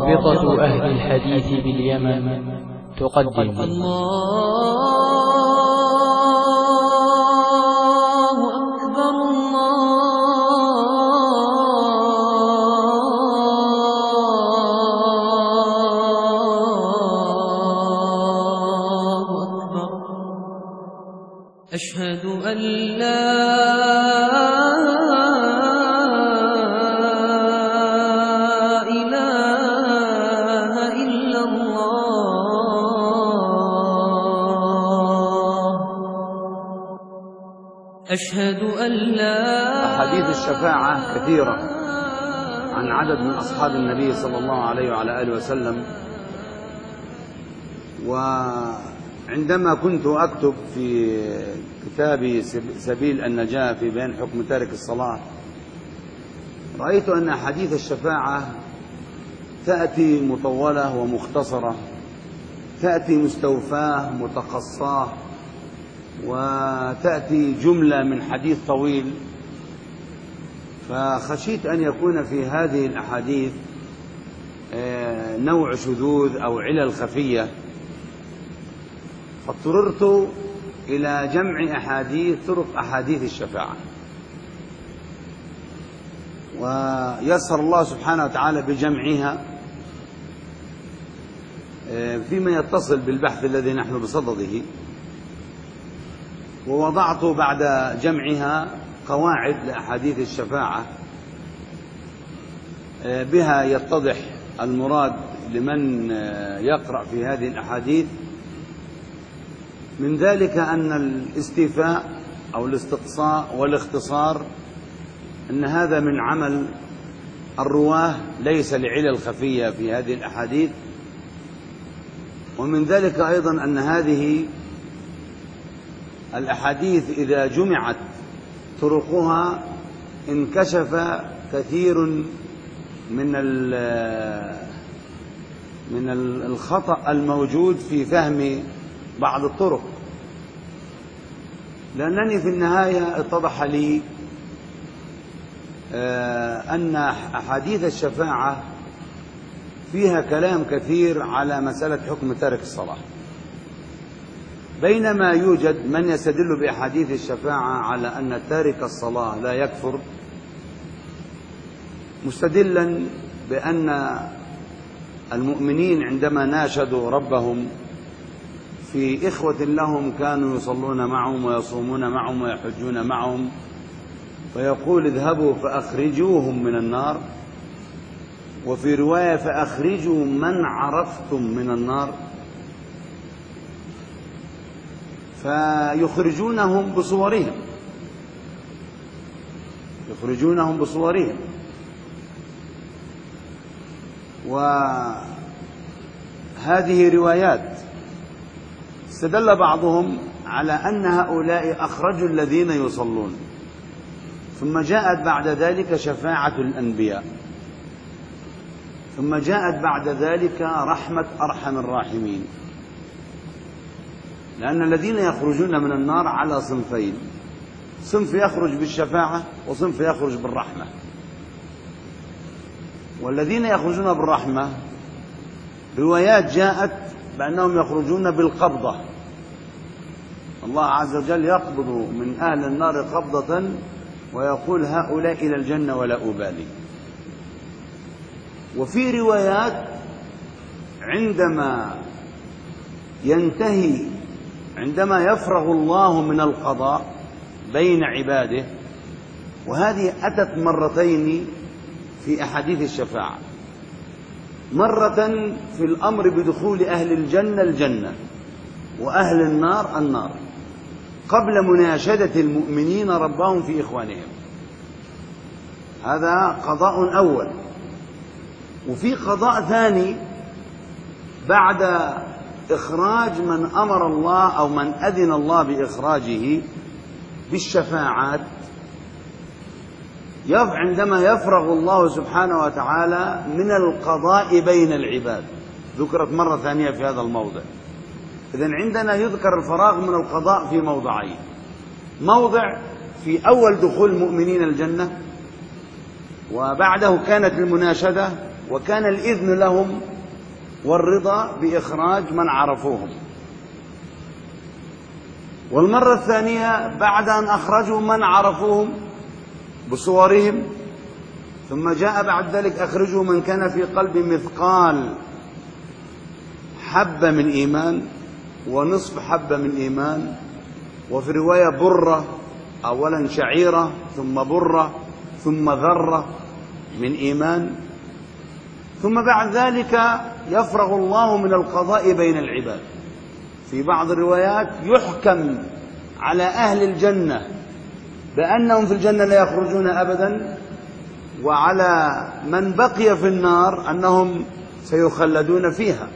رابطة أهل الحديث باليمن تقدم الله أكبر الله أكبر أشهد أن لا أشهد أن لا. أحاديث الشفاعة كثيرة عن عدد من أصحاب النبي صلى الله عليه وعلى آله وسلم. وعندما كنت أكتب في كتابي سبيل النجاة في بيان حكم تارك الصلاة، رأيت أن أحاديث الشفاعة تأتي مطولة ومختصرة، تأتي مستوفاة متقصاة، وتأتي جملة من حديث طويل. فخشيت أن يكون في هذه الأحاديث نوع شذوذ أو علل خفية، فاضطررت إلى جمع طرق أحاديث الشفاعة. ويسر الله سبحانه وتعالى بجمعها فيما يتصل بالبحث الذي نحن بصدده. ووضعت بعد جمعها قواعد لأحاديث الشفاعة بها يتضح المراد لمن يقرأ في هذه الأحاديث. من ذلك أن الاستيفاء أو الاستقصاء والاختصار أن هذا من عمل الرواه، ليس لعلل خفية في هذه الأحاديث. ومن ذلك أيضا أن هذه الأحاديث إذا جمعت طرقها انكشف كثير من الخطأ الموجود في فهم بعض الطرق، لأنني في النهاية اتضح لي أن أحاديث الشفاعة فيها كلام كثير على مسألة حكم تارك الصلاة، بينما يوجد من يستدل بأحاديث الشفاعة على أن تارك الصلاة لا يكفر، مستدلا بأن المؤمنين عندما ناشدوا ربهم في إخوة لهم كانوا يصلون معهم ويصومون معهم ويحجون معهم، فيقول اذهبوا فأخرجوهم من النار، وفي رواية فأخرجوا من عرفتم من النار، فيخرجونهم بصورهم. وهذه روايات استدل بعضهم على أن هؤلاء أخرجوا الذين يصلون، ثم جاءت بعد ذلك شفاعة الأنبياء، ثم جاءت بعد ذلك رحمة أرحم الراحمين، لأن الذين يخرجون من النار على صنفين: صنف يخرج بالشفاعة وصنف يخرج بالرحمة. والذين يخرجون بالرحمة روايات جاءت بأنهم يخرجون بالقبضة، الله عز وجل يقبض من أهل النار قبضة ويقول هؤلاء إلى الجنة ولا أبالي. وفي روايات عندما يفرغ الله من القضاء بين عباده، وهذه أتت مرتين في أحاديث الشفاعة: مرة في الأمر بدخول أهل الجنة الجنة وأهل النار النار قبل مناشدة المؤمنين ربهم في إخوانهم، هذا قضاء أول. وفي قضاء ثاني بعد إخراج من أمر الله أو من أذن الله بإخراجه بالشفاعات، عندما يفرغ الله سبحانه وتعالى من القضاء بين العباد، ذكرت مرة ثانية في هذا الموضع. إذن عندنا يذكر الفراغ من القضاء في موضعين: موضع في أول دخول المؤمنين الجنة، وبعده كانت المناشدة وكان الإذن لهم والرضا بإخراج من عرفوهم. والمرة الثانية بعد أن أخرجوا من عرفوهم بصورهم، ثم جاء بعد ذلك أخرجوا من كان في قلب مثقال حبة من إيمان ونصف حبة من إيمان، وفي رواية برة، أولا شعيرة ثم برة ثم ذرة من إيمان، ثم بعد ذلك يفرغ الله من القضاء بين العباد. في بعض الروايات يحكم على أهل الجنة بأنهم في الجنة لا يخرجون أبدا، وعلى من بقي في النار أنهم سيخلدون فيها.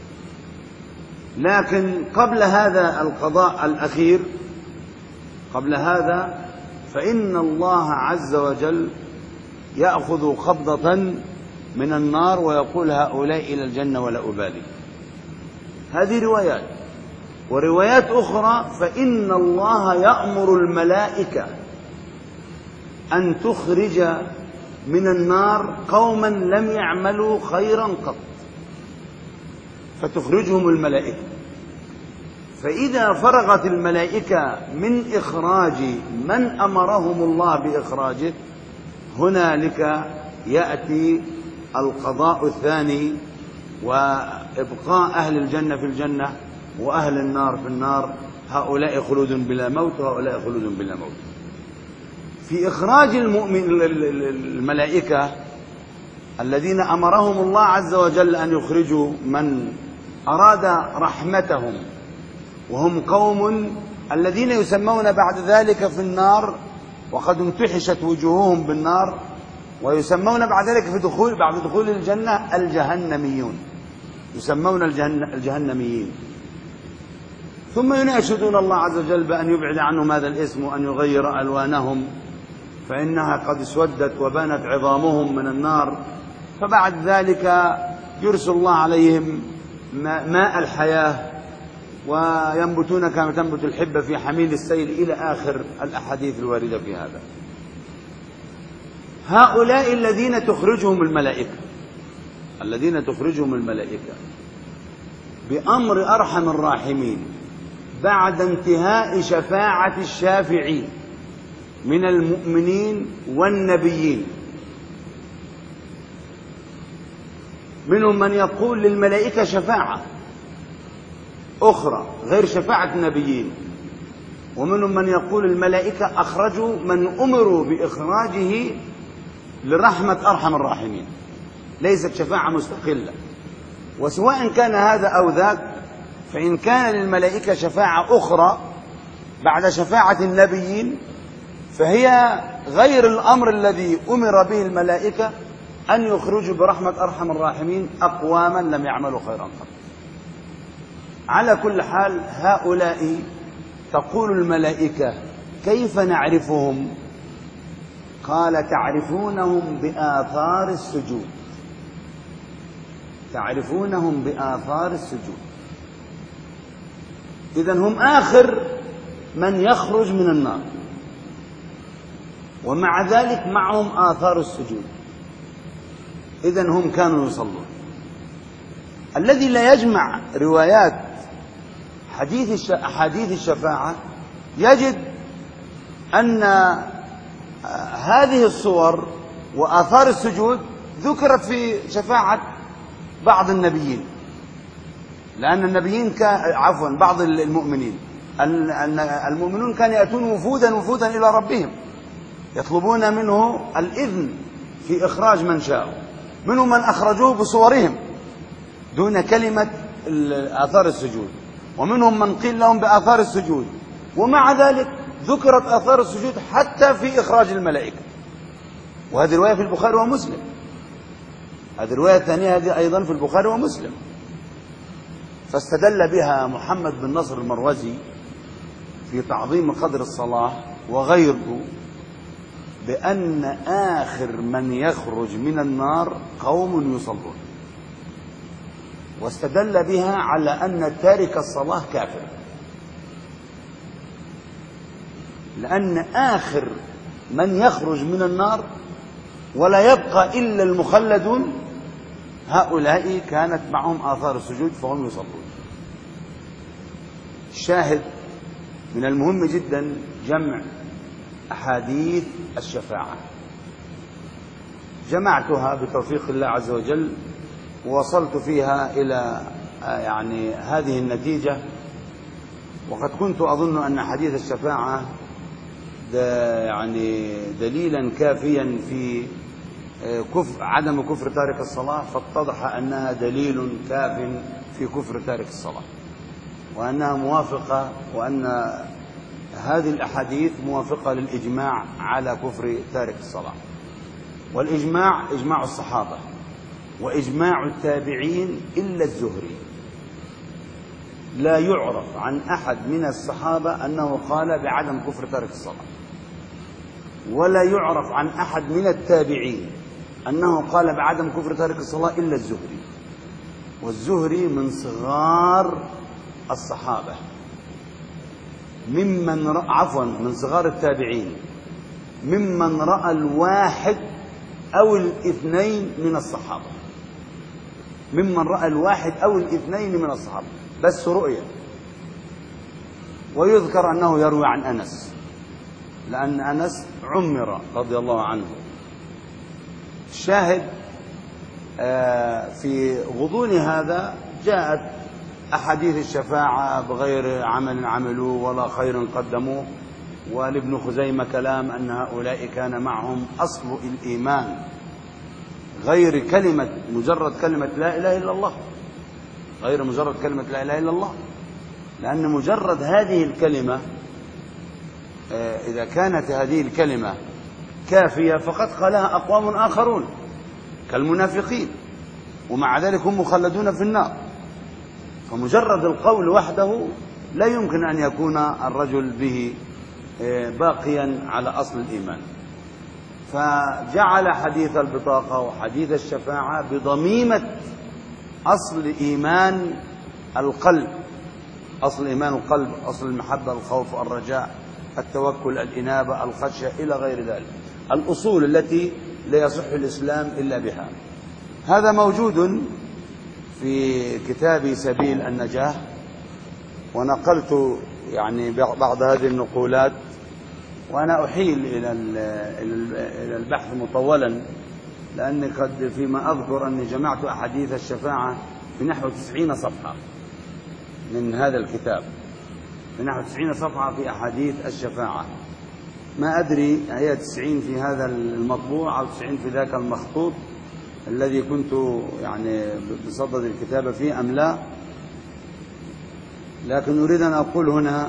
لكن قبل هذا القضاء الأخير، قبل هذا فإن الله عز وجل يأخذ قبضة من النار ويقول هؤلاء إلى الجنة ولا أبالي. هذه روايات. وروايات أخرى فإن الله يأمر الملائكة أن تخرج من النار قوما لم يعملوا خيرا قط، فتخرجهم الملائكة. فإذا فرغت الملائكة من إخراج من أمرهم الله بإخراجه، هنالك يأتي القضاء الثاني وإبقاء أهل الجنة في الجنة وأهل النار في النار، هؤلاء خلود بلا موت وهؤلاء خلود بلا موت. في إخراج الملائكة الذين أمرهم الله عز وجل أن يخرجوا من أراد رحمتهم، وهم قوم الذين يسمون بعد ذلك في النار وقد انتحشت وجوههم بالنار، ويسمون بعد ذلك بعد دخول الجنة الجهنميون، يسمون الجهنميين. ثم يناشدون الله عز وجل بأن يبعد عنهم هذا الاسم وأن يغير ألوانهم، فإنها قد اسودت وبانت عظامهم من النار. فبعد ذلك يرسل الله عليهم ماء الحياة وينبتون كما تنبت الحبة في حميل السيل إلى آخر الأحاديث الواردة في هذا. هؤلاء الذين تخرجهم الملائكة بأمر أرحم الراحمين بعد انتهاء شفاعة الشافعين من المؤمنين والنبيين. منهم من يقول للملائكة شفاعة أخرى غير شفاعة النبيين، ومنهم من يقول الملائكة أخرجوا من أمروا بإخراجه لرحمة أرحم الراحمين، ليست شفاعة مستقلة. وسواء كان هذا أو ذاك، فإن كان للملائكة شفاعة أخرى بعد شفاعة النبيين، فهي غير الأمر الذي أمر به الملائكة أن يخرجوا برحمة أرحم الراحمين أقواما لم يعملوا خيرا قط. على كل حال هؤلاء تقول الملائكة كيف نعرفهم؟ قال تعرفونهم بآثار السجود، تعرفونهم بآثار السجود. إذن هم آخر من يخرج من النار، ومع ذلك معهم آثار السجود. إذن هم كانوا يصلون. الذي لا يجمع روايات أحاديث الشفاعة يجد أن هذه الصور وآثار السجود ذكرت في شفاعة بعض النبيين، لأن النبيين بعض المؤمنين، المؤمنون كانوا يأتون وفودا إلى ربهم يطلبون منه الإذن في إخراج من شاءوا. منهم من أخرجوه بصورهم دون كلمة آثار السجود، ومنهم من قيل لهم بآثار السجود، ومع ذلك ذكرت آثار السجود حتى في إخراج الملائكة. وهذه رواية في البخاري ومسلم، هذه الرواية الثانية هذه أيضا في البخاري ومسلم. فاستدل بها محمد بن نصر المروزي في تعظيم قدر الصلاة وغيره بأن آخر من يخرج من النار قوم يصلون، واستدل بها على أن تارك الصلاة كافر، لأن آخر من يخرج من النار ولا يبقى إلا المخلدون هؤلاء كانت معهم آثار السجود فهم يصلون. الشاهد من المهم جدا جمع أحاديث الشفاعة، جمعتها بتوفيق الله عز وجل ووصلت فيها إلى يعني هذه النتيجة. وقد كنت أظن أن حديث الشفاعة يعني دليلا كافيا في عدم كفر تارك الصلاة، فاتضح أنها دليل كاف في كفر تارك الصلاة، وأنها موافقة، وأن هذه الأحاديث موافقة للإجماع على كفر تارك الصلاة. والإجماع إجماع الصحابة وإجماع التابعين إلا الزهري. لا يعرف عن أحد من الصحابة أنه قال بعدم كفر تارك الصلاة، ولا يعرف عن أحد من التابعين أنه قال بعدم كفر تارك الصلاة إلا الزهري. والزهري من صغار الصحابة، من صغار التابعين، ممن رأى الواحد أو الاثنين من الصحابة، ممن رأى الواحد أو الاثنين من الصحابة بس رؤية. ويذكر أنه يروي عن أنس، لأن أنس عمر رضي الله عنه. الشاهد في غضون هذا جاءت أحاديث الشفاعة بغير عمل عملوه ولا خير قدموه. ولابن خزيمة كلام أن هؤلاء كان معهم أصل الإيمان غير مجرد كلمة لا إله إلا الله، غير مجرد كلمة لا إله إلا الله، لأن مجرد هذه الكلمة إذا كانت هذه الكلمة كافية فقد قالها أقوام آخرون كالمنافقين، ومع ذلك هم مخلدون في النار. فمجرد القول وحده لا يمكن أن يكون الرجل به باقيا على أصل الإيمان. فجعل حديث البطاقة وحديث الشفاعة بضميمة أصل إيمان القلب، أصل إيمان القلب، أصل المحبة، الخوف، الرجاء، التوكل، الإنابة، الخشية، إلى غير ذلك، الأصول التي لا يصح الإسلام إلا بها. هذا موجود في كتاب سبيل النجاة، ونقلت يعني بعض هذه النقولات، وأنا أحيل إلى البحث مطولا، لأني قد فيما أذكر أني جمعت أحاديث الشفاعة في نحو 90 صفحة من هذا الكتاب، في نحو 90 صفحة في أحاديث الشفاعة. ما أدري هي 90 في هذا المطبوع أو 90 في ذاك المخطوط الذي كنت يعني بصدد الكتابة فيه أم لا، لكن أريد أن أقول هنا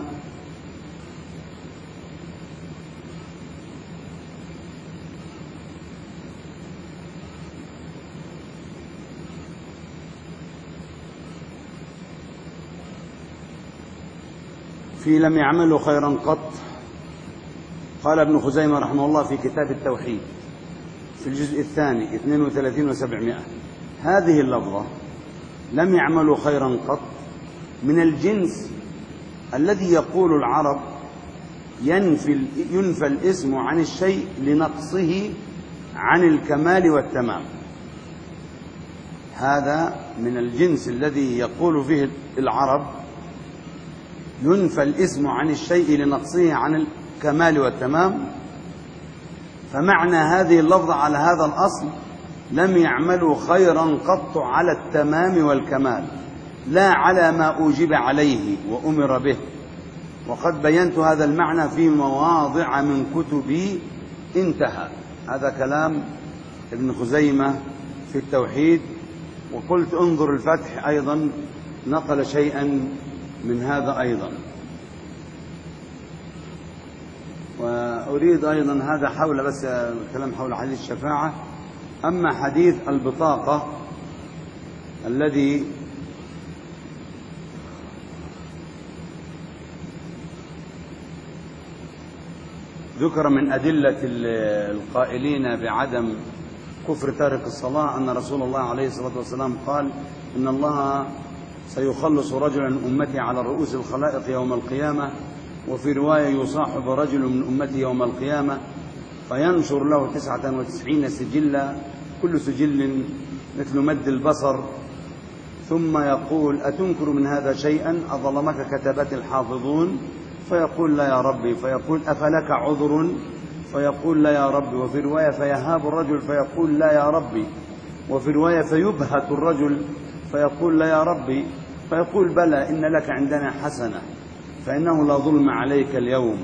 في لم يعملوا خيرا قط. قال ابن خزيمة رحمه الله في كتاب التوحيد في الجزء الثاني 32 و700 هذه اللفظة لم يعملوا خيرا قط من الجنس الذي يقول العرب ينفى الاسم عن الشيء لنقصه عن الكمال والتمام. هذا من الجنس الذي يقول فيه العرب ينفى الاسم عن الشيء لنقصه عن الكمال والتمام. فمعنى هذه اللفظة على هذا الأصل لم يعملوا خيرا قط على التمام والكمال، لا على ما أوجب عليه وأمر به. وقد بينت هذا المعنى في مواضع من كتبي انتهى. هذا كلام ابن خزيمة في التوحيد. وقلت انظر الفتح أيضا نقل شيئا من هذا أيضا. وأريد أيضا هذا حول بس كلام حول حديث الشفاعة. أما حديث البطاقة الذي ذكر من أدلة القائلين بعدم كفر تارك الصلاة أن رسول الله عليه الصلاة والسلام قال إن الله سيخلص رجلا من أمتي على رؤوس الخلائق يوم القيامة، وفي رواية يصاحب رجل من أمتي يوم القيامة فينشر له 99 سجلا كل سجل مثل مد البصر، ثم يقول أتنكر من هذا شيئا أظلمك كتبت الحافظون؟ فيقول لا يا ربي، فيقول أفلك عذر؟ فيقول لا يا ربي. وفي رواية فيهاب الرجل فيقول لا يا ربي. وفي رواية فيبهت الرجل فيقول لا يا ربي. فيقول بلى إن لك عندنا حسنة فإنه لا ظلم عليك اليوم.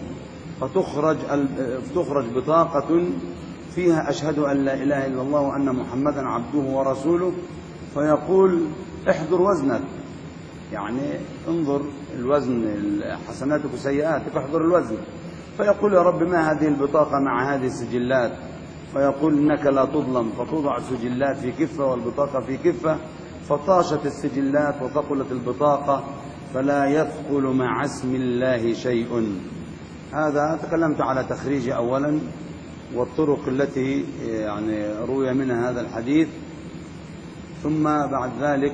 فتخرج بطاقة فيها أشهد أن لا إله إلا الله وأن محمدا عبده ورسوله. فيقول احضر وزنك، يعني انظر الوزن، حسناتك وسيئاتك، احضر الوزن. فيقول يا رب ما هذه البطاقة مع هذه السجلات؟ فيقول إنك لا تظلم. فتوضع السجلات في كفة والبطاقة في كفة، فطاشت السجلات وثقلت البطاقة، فلا يثقل مع اسم الله شيء. هذا تكلمت على تخريجه أولا والطرق التي يعني روي منها هذا الحديث. ثم بعد ذلك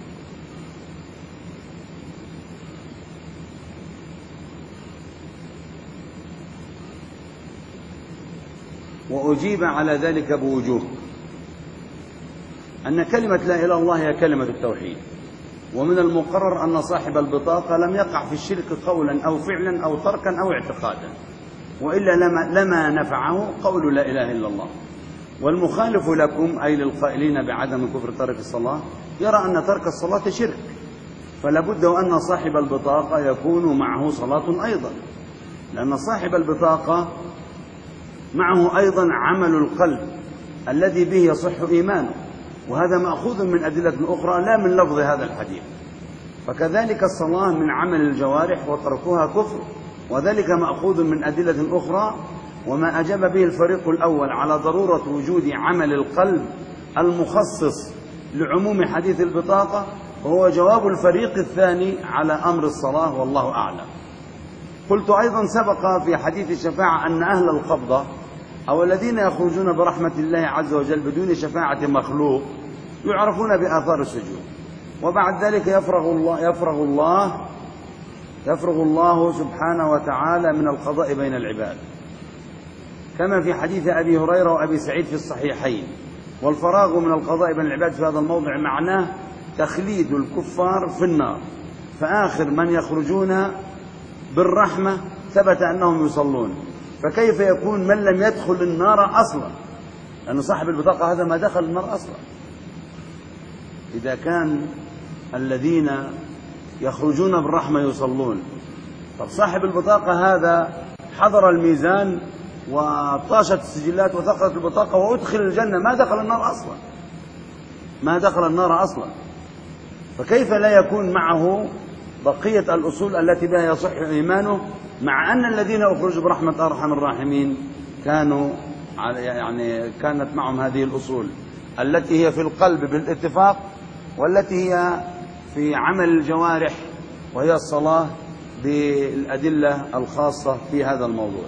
وأجيب على ذلك بوجوه: أن كلمة لا إله إلا الله هي كلمة التوحيد، ومن المقرر أن صاحب البطاقة لم يقع في الشرك قولا أو فعلا أو تركا أو اعتقادا، وإلا لما نفعه قول لا إله إلا الله. والمخالف لكم أي للقائلين بعدم كفر ترك الصلاة يرى أن ترك الصلاة شرك، فلا بد أن صاحب البطاقة يكون معه صلاة أيضا، لأن صاحب البطاقة معه أيضا عمل القلب الذي به يصح إيمانه، وهذا مأخوذ من أدلة أخرى لا من لفظ هذا الحديث. فكذلك الصلاة من عمل الجوارح وتركها كفر، وذلك مأخوذ من أدلة أخرى. وما أجاب به الفريق الأول على ضرورة وجود عمل القلب المخصص لعموم حديث البطاقة وهو جواب الفريق الثاني على أمر الصلاة، والله أعلم. قلت أيضا سبق في حديث الشفاعة أن أهل القبضة أو الذين يخرجون برحمة الله عز وجل بدون شفاعة مخلوق يعرفون بآثار السجود، وبعد ذلك يفرغ الله سبحانه وتعالى من القضاء بين العباد، كما في حديث أبي هريرة وأبي سعيد في الصحيحين. والفراغ من القضاء بين العباد في هذا الموضع معناه تخليد الكفار في النار، فآخر من يخرجون بالرحمة ثبت أنهم يصلون، فكيف يكون من لم يدخل النار أصلا؟ لأن صاحب البطاقة هذا ما دخل النار أصلا. إذا كان الذين يخرجون بالرحمة يصلون، طب صاحب البطاقة هذا حضر الميزان وطاشت السجلات وثقلت البطاقة وأدخل الجنة، ما دخل النار أصلا. فكيف لا يكون معه بقية الأصول التي بها يصح إيمانه، مع أن الذين أخرجوا برحمة أرحم الراحمين كانت معهم هذه الأصول التي هي في القلب بالاتفاق، والتي هي في عمل الجوارح وهي الصلاة بالأدلة الخاصة في هذا الموضوع.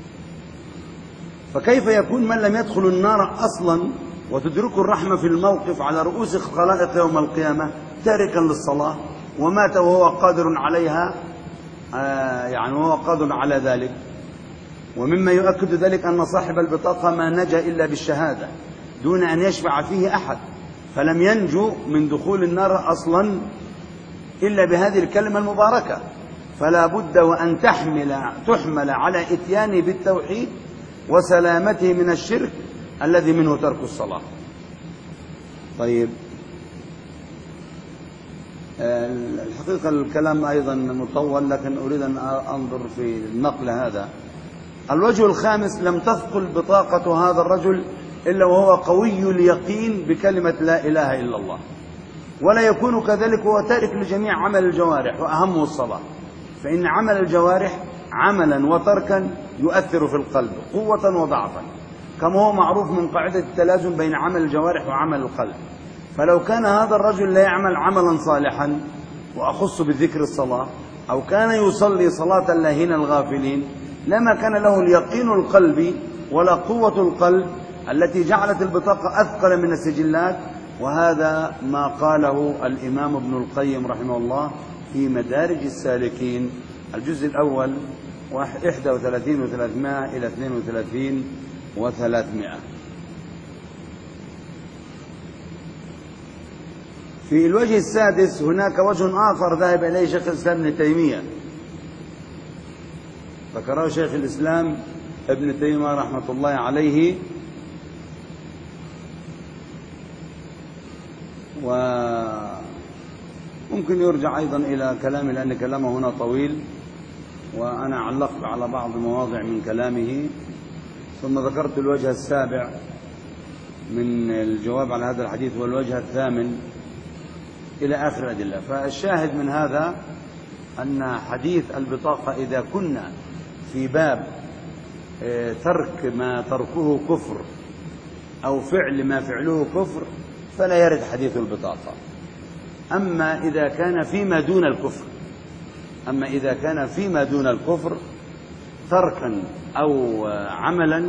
فكيف يكون من لم يدخل النار أصلا وتدركه الرحمة في الموقف على رؤوس الخلائق يوم القيامة تاركا للصلاة ومات وهو قادر عليها، وهو قادر على ذلك؟ ومما يؤكد ذلك أن صاحب البطاقة ما نجا إلا بالشهادة دون أن يشفع فيه أحد، فلم ينجو من دخول النار أصلا إلا بهذه الكلمة المباركة. فلا بد وأن تحمل على إتيانه بالتوحيد وسلامته من الشرك الذي منه ترك الصلاة. طيب، الحقيقة الكلام أيضا مطول، لكن أريد أن أنظر في النقل هذا. الوجه الخامس: لم تثقل بطاقة هذا الرجل إلا وهو قوي اليقين بكلمة لا إله إلا الله، ولا يكون كذلك وهو تارك لجميع عمل الجوارح وأهمه الصلاة، فإن عمل الجوارح عملا وتركا يؤثر في القلب قوة وضعفا، كما هو معروف من قاعدة التلازم بين عمل الجوارح وعمل القلب. فلو كان هذا الرجل لا يعمل عملا صالحا، وأخص بذكر الصلاة، أو كان يصلي صلاة اللاهين الغافلين، لما كان له اليقين القلبي ولا قوة القلب التي جعلت البطاقة أثقل من السجلات. وهذا ما قاله الإمام ابن القيم رحمه الله في مدارج السالكين الجزء الأول 31 و300 إلى 32 و300. في الوجه السادس هناك وجه آخر ذهب إليه شيخ الإسلام ابن تيمية، ذكره شيخ الإسلام ابن تيمية رحمة الله عليه، وممكن يرجع أيضا إلى كلامه لأن كلامه هنا طويل، وأنا علقت على بعض مواضع من كلامه، ثم ذكرت الوجه السابع من الجواب على هذا الحديث والوجه الثامن إلى آخر الأدلة. فالشاهد من هذا أن حديث البطاقة إذا كنا في باب ترك ما تركه كفر أو فعل ما فعله كفر فلا يرد حديث البطاقة. أما إذا كان فيما دون الكفر تركا أو عملا،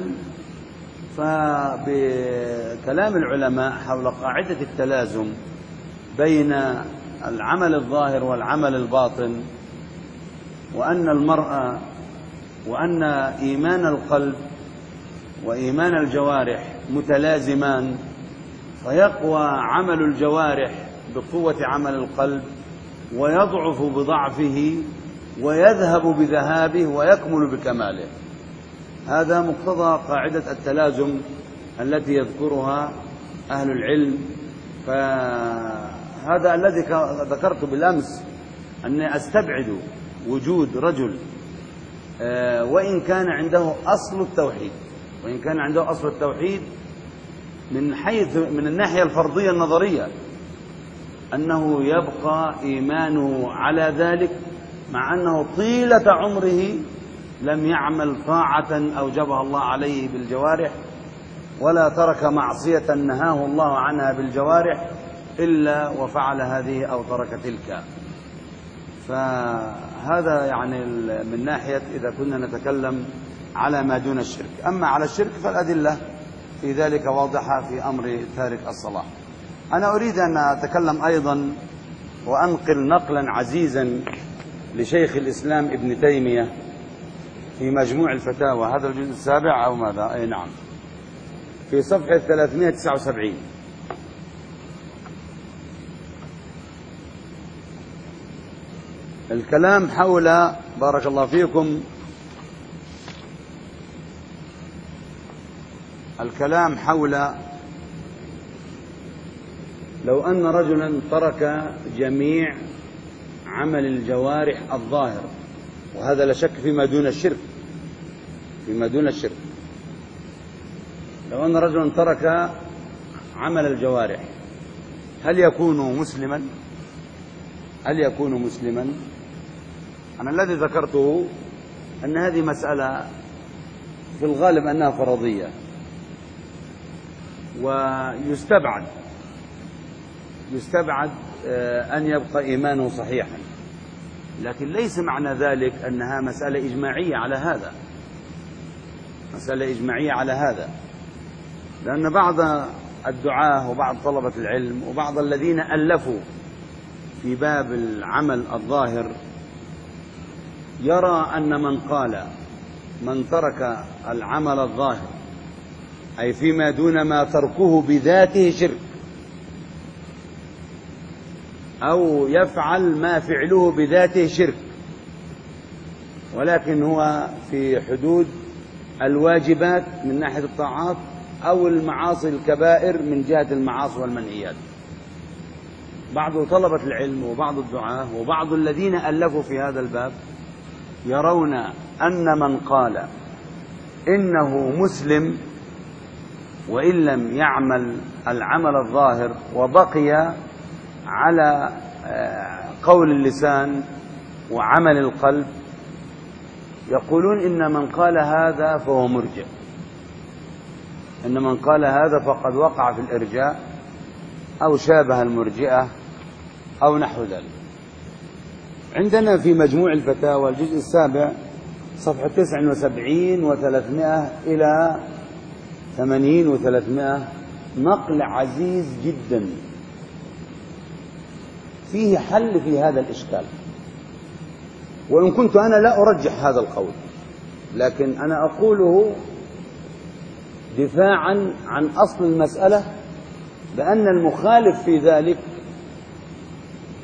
فبكلام العلماء حول قاعدة التلازم بين العمل الظاهر والعمل الباطن، وأن إيمان القلب وإيمان الجوارح متلازمان، فيقوى عمل الجوارح بقوة عمل القلب ويضعف بضعفه ويذهب بذهابه ويكمل بكماله. هذا مقتضى قاعدة التلازم التي يذكرها أهل العلم. فهذا الذي ذكرت بالأمس، أني أستبعد وجود رجل وإن كان عنده أصل التوحيد من الناحية الفرضية النظرية، أنه يبقى إيمانه على ذلك مع أنه طيلة عمره لم يعمل طاعة أوجبها الله عليه بالجوارح، ولا ترك معصية نهاه الله عنها بالجوارح إلا وفعل هذه أو ترك تلك. فهذا يعني من ناحية إذا كنا نتكلم على ما دون الشرك. أما على الشرك فالأدلة في ذلك واضحة في أمر تارك الصلاة. أنا أريد أن أتكلم أيضا وأنقل نقلا عزيزا لشيخ الإسلام ابن تيمية في مجموع الفتاوى، هذا الجزء السابع أو ماذا؟ أي نعم، في صفحة 379. الكلام حول، بارك الله فيكم، الكلام حول لو أن رجلا ترك جميع عمل الجوارح الظاهر، وهذا لا شك فيما دون الشرك، لو أن رجلا ترك عمل الجوارح هل يكون مسلما؟ أنا الذي ذكرته أن هذه مسألة في الغالب أنها فرضية، ويستبعد أن يبقى إيمانه صحيحا، لكن ليس معنى ذلك أنها مسألة إجماعية على هذا، لأن بعض الدعاة وبعض طلبة العلم وبعض الذين ألفوا في باب العمل الظاهر يرى أن من ترك العمل الظاهر أي فيما دون ما تركه بذاته شرك، أو يفعل ما فعله بذاته شرك، ولكن هو في حدود الواجبات من ناحية الطاعات أو المعاصي الكبائر من جهة المعاصي والمنهيات. بعض طلبة العلم وبعض الدعاة وبعض الذين ألفوا في هذا الباب يرون أن من قال إنه مسلم وإن لم يعمل العمل الظاهر وبقي على قول اللسان وعمل القلب، يقولون إن من قال هذا فهو مرجئ، إن من قال هذا فقد وقع في الإرجاء أو شابه المرجئة أو نحو ذلك. عندنا في مجموع الفتاوى الجزء السابع صفحة 79 و300 إلى 80 و300 نقل عزيز جدا فيه حل في هذا الإشكال، وإن كنت أنا لا أرجح هذا القول، لكن أنا أقوله دفاعا عن أصل المسألة، بأن المخالف في ذلك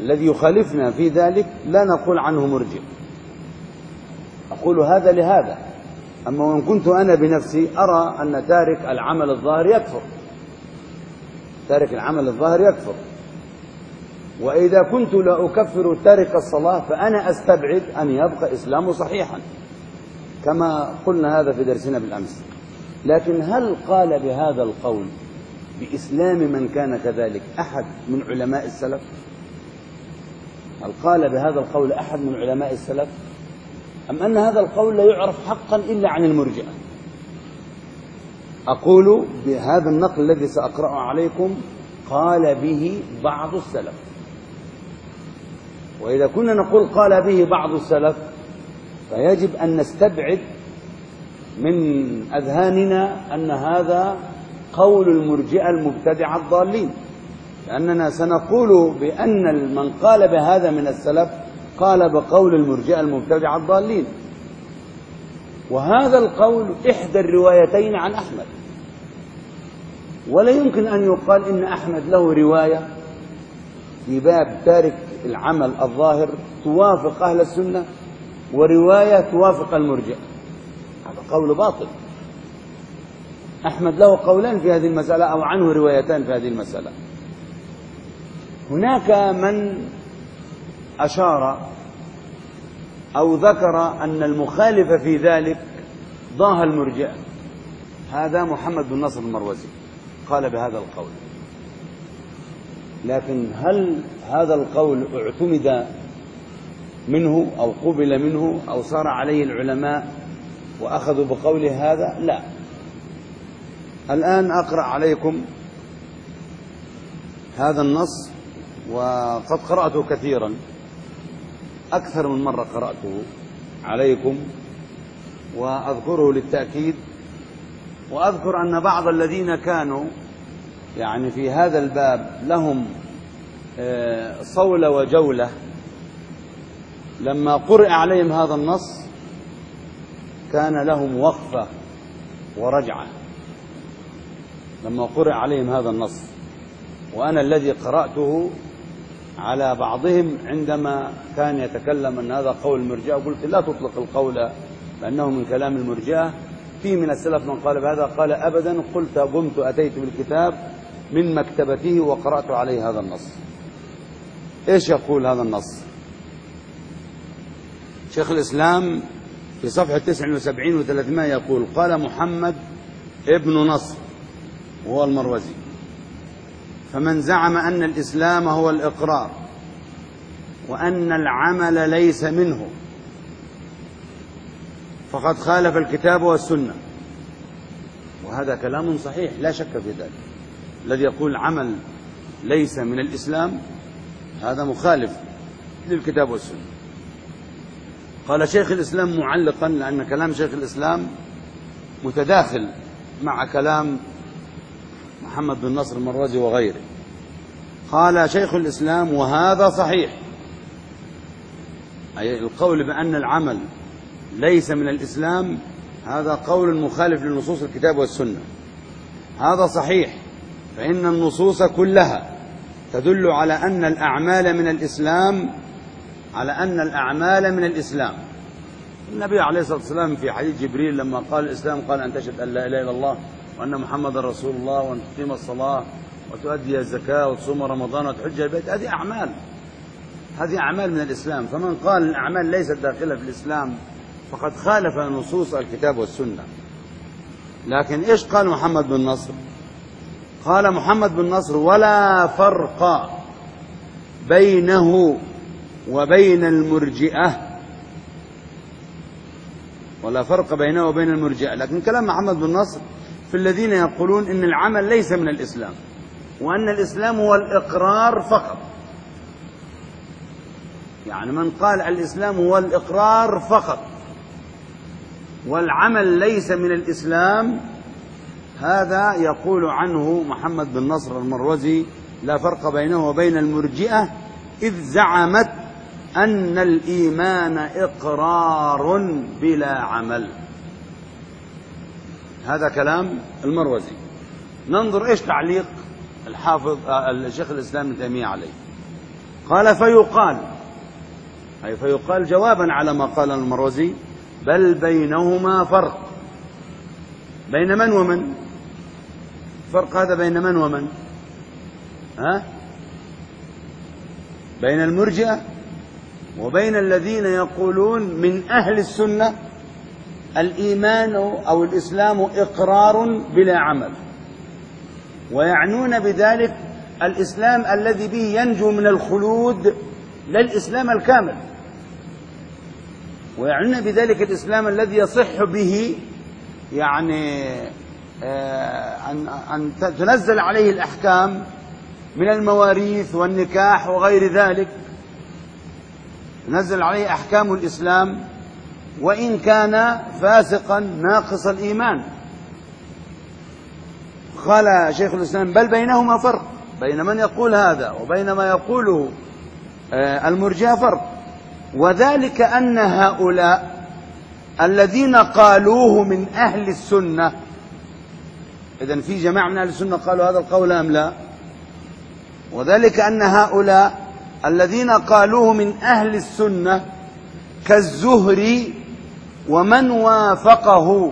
الذي يخالفنا في ذلك لا نقول عنه مرجئ، أقول هذا لهذا. أما وإن كنت أنا بنفسي أرى أن تارك العمل الظاهر يكفر، تارك العمل الظاهر يكفر، وإذا كنت لا أكفر تارك الصلاة فأنا أستبعد أن يبقى إسلامه صحيحا، كما قلنا هذا في درسنا بالأمس. لكن هل قال بهذا القول بإسلام من كان كذلك أحد من علماء السلف؟ هل قال بهذا القول أحد من علماء السلف؟ أم أن هذا القول لا يعرف حقا إلا عن المرجئة؟ أقول بهذا النقل الذي سأقرأه عليكم قال به بعض السلف، وإذا كنا نقول قال به بعض السلف فيجب أن نستبعد من أذهاننا أن هذا قول المرجئة المبتدعة الضالين، لأننا سنقول بأن من قال بهذا من السلف قال بقول المرجئة المبتدعة الضالين، وهذا القول إحدى الروايتين عن أحمد، ولا يمكن أن يقال إن أحمد له رواية في باب تارك العمل الظاهر توافق أهل السنة ورواية توافق المرجئة. هذا قول باطل. أحمد له قولان في هذه المسألة أو عنه روايتان في هذه المسألة. هناك من أشار أو ذكر أن المخالف في ذلك ضاه المرجئة، هذا محمد بن نصر المروزي قال بهذا القول. لكن هل هذا القول اعتمد منه أو قبل منه أو صار عليه العلماء وأخذوا بقوله هذا؟ لا. الآن أقرأ عليكم هذا النص، وقد قرأته كثيرا، أكثر من مرة قرأته عليكم، وأذكره للتأكيد، وأذكر أن بعض الذين كانوا يعني في هذا الباب لهم صولة وجولة لما قرئ عليهم هذا النص كان لهم وقفة ورجعة لما قرئ عليهم هذا النص. وأنا الذي قرأته على بعضهم عندما كان يتكلم أن هذا قول المرجئة، قلت لا تطلق القول لأنه من كلام المرجئة. في من السلف من قال بهذا، قال أبدا، قلت قمت أتيت بالكتاب من مكتبته وقرأت عليه هذا النص. إيش يقول هذا النص؟ شيخ الإسلام في صفحة 79 و300 يقول: قال محمد ابن نصر وهو المروزي: فمن زعم أن الإسلام هو الإقرار وأن العمل ليس منه فقد خالف الكتاب والسنة. وهذا كلام صحيح لا شك في ذلك. الذي يقول العمل ليس من الإسلام هذا مخالف للكتاب والسنة. قال شيخ الإسلام معلقا، لأن كلام شيخ الإسلام متداخل مع كلام محمد بن نصر المروزي وغيره. قال شيخ الإسلام: وهذا صحيح، أي القول بأن العمل ليس من الإسلام هذا قول مخالف لنصوص الكتاب والسنة. هذا صحيح، فإن النصوص كلها تدل على أن الأعمال من الإسلام، على أن الأعمال من الإسلام. النبي عليه الصلاة والسلام في حديث جبريل لما قال الإسلام قال: أن تشهد أن لا إله إلا الله وأن محمد رسول الله وأن تقيم الصلاة وتؤدي الزكاة وتصوم رمضان وتحج البيت. هذه أعمال، هذه أعمال من الإسلام. فمن قال الأعمال ليست داخلة في الإسلام فقد خالف نصوص الكتاب والسنة. لكن إيش قال محمد بن نصر؟ قال محمد بن نصر: ولا فرق بينه وبين المرجئة، ولا فرق بينه وبين المرجئة. لكن كلام محمد بن نصر في الذين يقولون إن العمل ليس من الإسلام وأن الإسلام هو الإقرار فقط. يعني من قال الإسلام هو الإقرار فقط والعمل ليس من الإسلام، هذا يقول عنه محمد بن نصر المروزي: لا فرق بينه وبين المرجئة إذ زعمت أن الإيمان إقرار بلا عمل. هذا كلام المروزي. ننظر إيش تعليق الحافظ الشيخ الإسلام ابن تيمية عليه. قال فيقال، أي فيقال جوابا على ما قال المروزي: بل بينهما فرق. بين من ومن؟ فرق هذا بين من ومن؟ بين المرجئة وبين الذين يقولون من أهل السنة الإيمان أو الإسلام إقرار بلا عمل، ويعنون بذلك الإسلام الذي به ينجو من الخلود، لا الإسلام الكامل، ويعنون بذلك الإسلام الذي يصح به يعني أن تنزل عليه الأحكام من المواريث والنكاح وغير ذلك، تنزل عليه أحكام الإسلام وإن كان فاسقا ناقص الإيمان. قال شيخ الإسلام: بل بينهما فرق، بين من يقول هذا وبين ما يقوله المرجئة فرق، وذلك أن هؤلاء الذين قالوه من أهل السنة، إذن في جماعة من أهل السنة قالوا هذا القول أم لا؟ وذلك أن هؤلاء الذين قالوه من أهل السنة كالزهري ومن وافقه.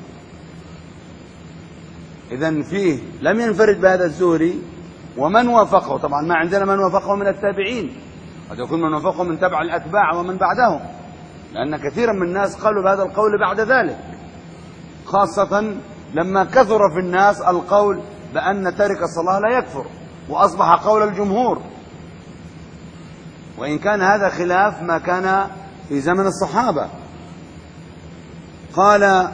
إذن فيه لم ينفرد بهذا الزهري ومن وافقه، طبعا ما عندنا من وافقه من التابعين، قد يكون من وافقه من تبع الأتباع ومن بعدهم، لأن كثيرا من الناس قالوا بهذا القول بعد ذلك، خاصة لما كثر في الناس القول بأن تارك الصلاة لا يكفر، وأصبح قول الجمهور، وإن كان هذا خلاف ما كان في زمن الصحابة. قال: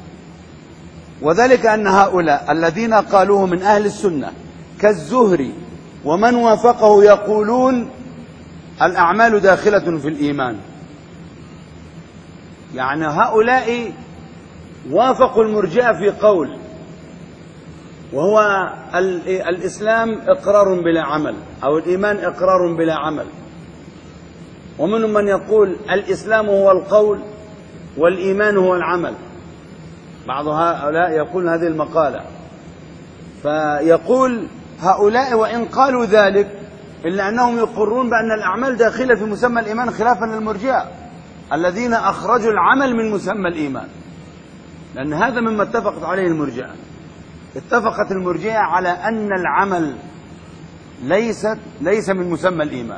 وذلك أن هؤلاء الذين قالوه من أهل السنة كالزهري ومن وافقه يقولون الأعمال داخلة في الإيمان. يعني هؤلاء وافقوا المرجئة في قول، وهو الإسلام إقرار بلا عمل، أو الإيمان إقرار بلا عمل، ومنهم من يقول الإسلام هو القول والإيمان هو العمل. بعض هؤلاء يقول هذه المقالة، فيقول هؤلاء وإن قالوا ذلك إلا أنهم يقرون بأن الأعمال داخلة في مسمى الإيمان، خلافا للمرجئة الذين أخرجوا العمل من مسمى الإيمان، لأن هذا مما اتفقت عليه المرجئة. اتفقت المرجئة على أن العمل ليس من مسمى الإيمان.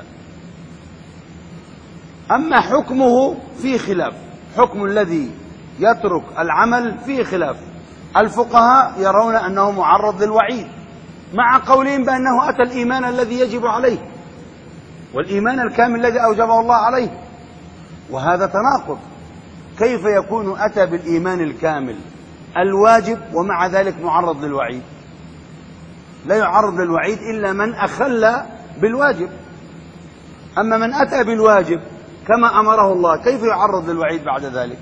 أما حكمه فيه خلاف، حكم الذي يترك العمل فيه خلاف. الفقهاء يرون أنه معرض للوعيد، مع قولهم بأنه أتى الإيمان الذي يجب عليه والإيمان الكامل الذي أوجبه الله عليه، وهذا تناقض. كيف يكون أتى بالإيمان الكامل الواجب ومع ذلك معرض للوعيد؟ لا يعرض للوعيد إلا من أخل بالواجب، أما من أتى بالواجب كما أمره الله كيف يعرض للوعيد بعد ذلك؟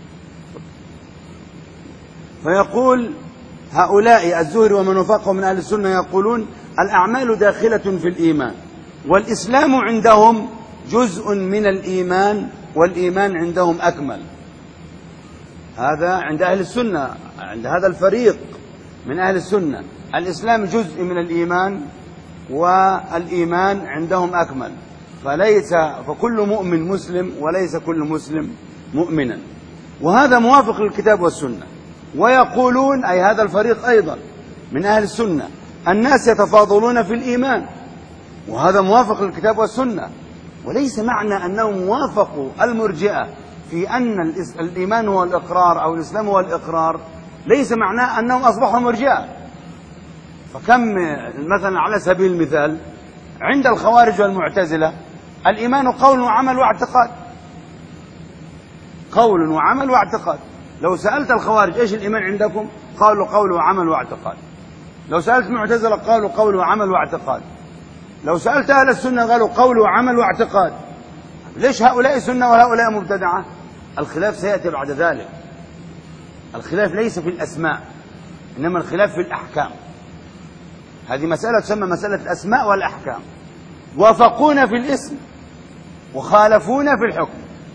فيقول هؤلاء الزهري ومن وافقه من أهل السنة يقولون الأعمال داخلة في الإيمان، والإسلام عندهم جزء من الإيمان، والإيمان عندهم أكمل. هذا عند أهل السنة، عند هذا الفريق من أهل السنة الإسلام جزء من الإيمان، والإيمان عندهم أكمل، فكل مؤمن مسلم وليس كل مسلم مؤمنا. وهذا موافق للكتاب والسنة. ويقولون أي هذا الفريق أيضا من أهل السنة الناس يتفاضلون في الإيمان، وهذا موافق للكتاب والسنة. وليس معنى أنهم وافقوا المرجئة في أن الإيمان هو الإقرار أو الإسلام هو الإقرار، ليس معناه أنهم أصبحوا مرجئة. فكم مثلا على سبيل المثال عند الخوارج والمعتزلة الإيمان قول وعمل واعتقاد، قول وعمل واعتقاد. لو سألت الخوارج إيش الإيمان عندكم؟ قالوا قول وعمل واعتقاد. لو سألت المعتزلة قالوا قول وعمل واعتقاد. لو سألت أهل السنة قالوا قول وعمل واعتقاد. ليش هؤلاء سنة وهؤلاء مبتدعة؟ الخلاف سيأتي بعد ذلك. الخلاف ليس في الأسماء، إنما الخلاف في الأحكام. هذه مسألة تسمى مسألة الأسماء والأحكام. وافقونا في الاسم وخالفونا في الحكم.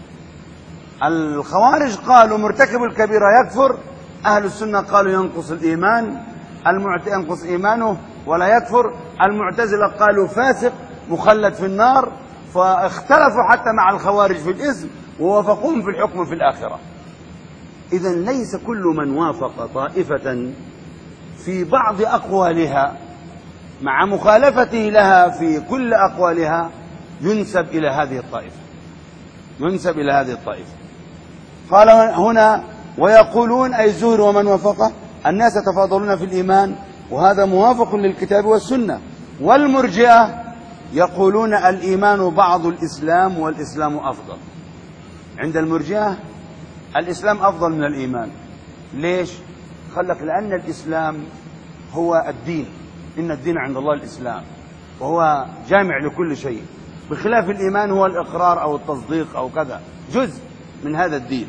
الخوارج قالوا مرتكب الكبيرة يكفر، أهل السنة قالوا ينقص الإيمان، ينقص إيمانه ولا يكفر. المعتزلة قالوا فاسق، مخلد في النار، فاختلفوا حتى مع الخوارج في الإثم ووافقوهم في الحكم في الآخرة. إذن ليس كل من وافق طائفة في بعض أقوالها مع مخالفته لها في كل أقوالها ينسب إلى هذه الطائفة، ينسب إلى هذه الطائفة. قال هنا ويقولون أي الزهري ومن وافقه الناس يتفاضلون في الإيمان، وهذا موافق للكتاب والسنة. والمرجئة يقولون الإيمان بعض الإسلام والإسلام أفضل. عند المرجئة الإسلام أفضل من الإيمان. ليش؟ قال لك لأن الإسلام هو الدين، إن الدين عند الله الإسلام، وهو جامع لكل شيء، بخلاف الإيمان هو الإقرار أو التصديق أو كذا، جزء من هذا الدين.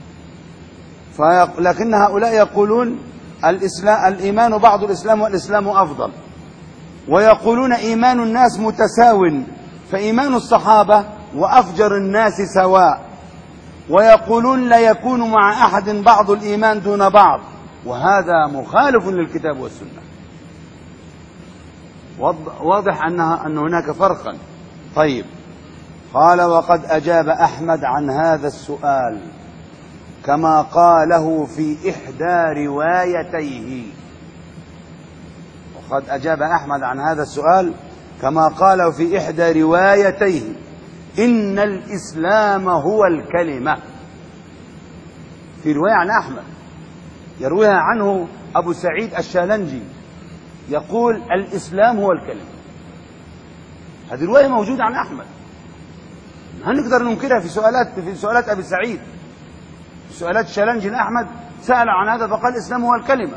لكن هؤلاء يقولون الإيمان بعض الإسلام والإسلام أفضل، ويقولون إيمان الناس متساو، فإيمان الصحابة وأفجر الناس سواء، ويقولون لا يكون مع أحد بعض الإيمان دون بعض، وهذا مخالف للكتاب والسنة. واضح أن هناك فرقا. طيب، قال وقد أجاب أحمد عن هذا السؤال كما قاله في إحدى روايتيه. وقد أجاب أحمد عن هذا السؤال كما قاله في إحدى روايتيه إن الإسلام هو الكلمة. في رواية عن أحمد يرويها عنه أبو سعيد الشالنجي يقول الإسلام هو الكلمة. هذه رواية موجودة عن أحمد، هل نقدر ننكرها في سؤالات أبي سعيد؟ في سؤالات الشالنجي لأحمد سأل عن هذا فقال الإسلام هو الكلمة.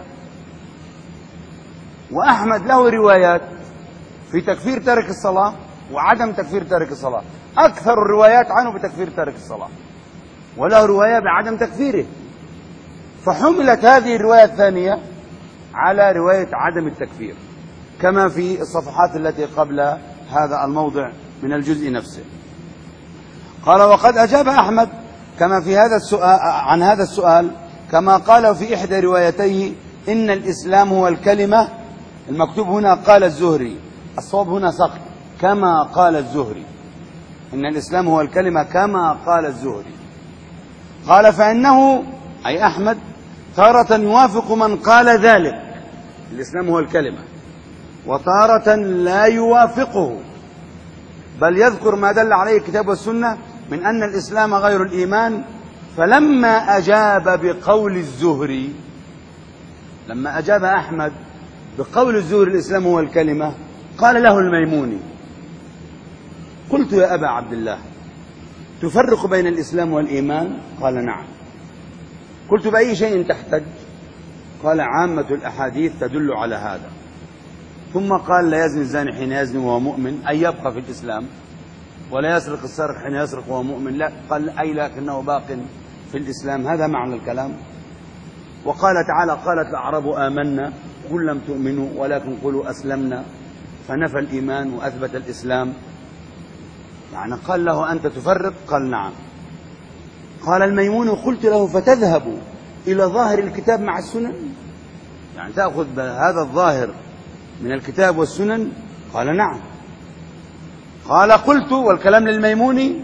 وأحمد له روايات في تكفير تارك الصلاة وعدم تكفير تارك الصلاة، أكثر الروايات عنه بتكفير تارك الصلاة، وله رواية بعدم تكفيره، فحملت هذه الرواية الثانية على رواية عدم التكفير كما في الصفحات التي قبل هذا الموضع من الجزء نفسه. قال وقد أجاب أحمد كما في هذا السؤال عن هذا السؤال كما قال في إحدى روايتيه إن الإسلام هو الكلمة. المكتوب هنا قال الزهري، الصواب هنا سقط كما قال الزهري، إن الإسلام هو الكلمة كما قال الزهري. قال فإنه أي أحمد تارة يوافق من قال ذلك، الإسلام هو الكلمة، وتارة لا يوافقه، بل يذكر ما دل عليه الكتاب والسنة من أن الإسلام غير الإيمان. فلما أجاب بقول الزهري، لما أجاب أحمد بقول الزهري الإسلام هو الكلمة، قال له الميموني قلت يا أبا عبد الله تفرق بين الإسلام والإيمان؟ قال نعم. قلت بأي شيء تحتج؟ قال عامة الأحاديث تدل على هذا. ثم قال لا يزني الزاني حين يزني وهو مؤمن، أي يبقى في الإسلام، ولا يسرق السارق حين يسرق وهو مؤمن، لا قال أي لكنه باق في الإسلام. هذا معنى الكلام. وقال تعالى قالت الأعراب آمنا قل لم تؤمنوا ولكن قولوا أسلمنا، فنفى الإيمان وأثبت الإسلام. يعني قال له أنت تفرق؟ قال نعم. قال الميمون قلت له فتذهب إلى ظاهر الكتاب مع السنن، يعني تأخذ هذا الظاهر من الكتاب والسنن؟ قال نعم. قال قلت، والكلام للميموني،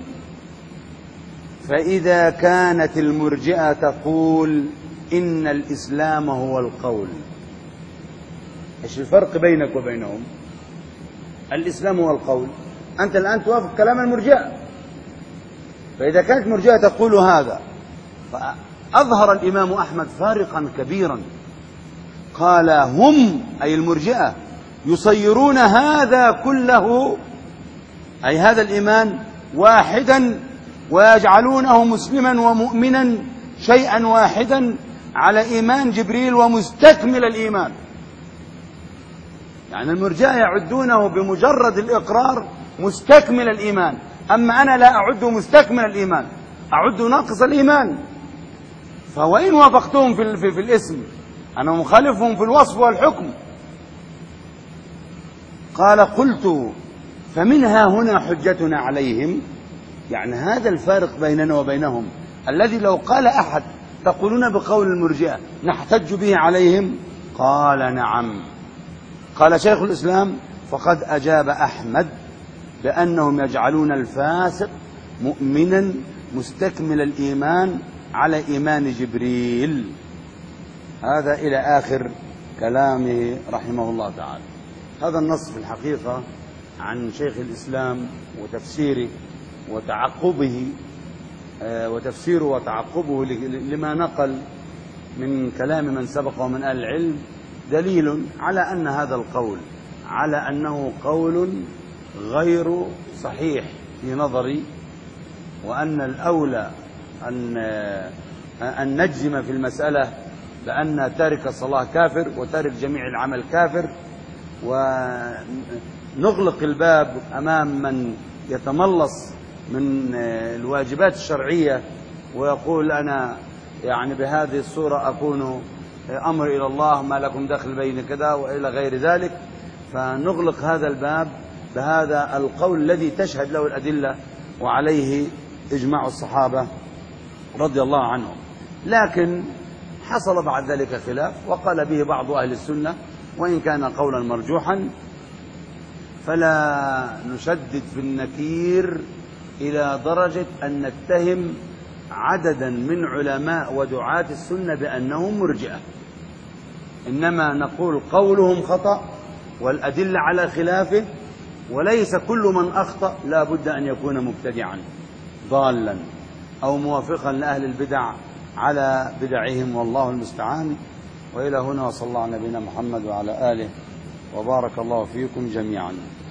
فإذا كانت المرجئة تقول إن الإسلام هو القول، إيش الفرق بينك وبينهم؟ الإسلام هو القول، أنت الآن توافق كلام المرجئة. فإذا كانت المرجئة تقول هذا، فأظهر الإمام أحمد فارقا كبيرا. قال هم أي المرجئة يصيرون هذا كله، أي هذا الإيمان، واحدا، ويجعلونه مسلما ومؤمنا شيئا واحدا على إيمان جبريل ومستكمل الإيمان. يعني المرجئة يعدونه بمجرد الإقرار مستكمل الإيمان، أما أنا لا أعده مستكمل الإيمان، أعده ناقص الإيمان. فوإن وافقتهم في الاسم أنا مخالفهم في الوصف والحكم. قال قلت فمنها هنا حجتنا عليهم، يعني هذا الفارق بيننا وبينهم الذي لو قال أحد تقولون بقول المرجئة نحتج به عليهم. قال نعم. قال شيخ الإسلام فقد أجاب أحمد بأنهم يجعلون الفاسق مؤمنا مستكمل الإيمان على إيمان جبريل. هذا إلى آخر كلامه رحمه الله تعالى. هذا النص في الحقيقة عن شيخ الإسلام وتفسيره وتعقبه لما نقل من كلام من سبق ومن أهل العلم دليل على أن هذا القول على أنه قول غير صحيح في نظري، وأن الأولى أن نجزم في المسألة بأن تارك الصلاة كافر وتارك جميع العمل كافر، ونغلق الباب أمام من يتملص من الواجبات الشرعية ويقول أنا يعني بهذه الصورة أكون أمر إلى الله، ما لكم دخل بين كذا وإلى غير ذلك. فنغلق هذا الباب بهذا القول الذي تشهد له الأدلة وعليه إجماع الصحابة رضي الله عنهم. لكن حصل بعد ذلك خلاف وقال به بعض أهل السنة، وإن كان قولا مرجوحا، فلا نشدد في النكير إلى درجة أن نتهم عددا من علماء ودعاة السنة بأنهم مرجئة، إنما نقول قولهم خطأ والأدلة على خلافه، وليس كل من أخطأ لا بد أن يكون مبتدعا ضالا أو موافقا لأهل البدع على بدعهم، والله المستعان. وإلى هنا، وصلى الله على نبينا محمد وعلى آله، وبارك الله فيكم جميعا.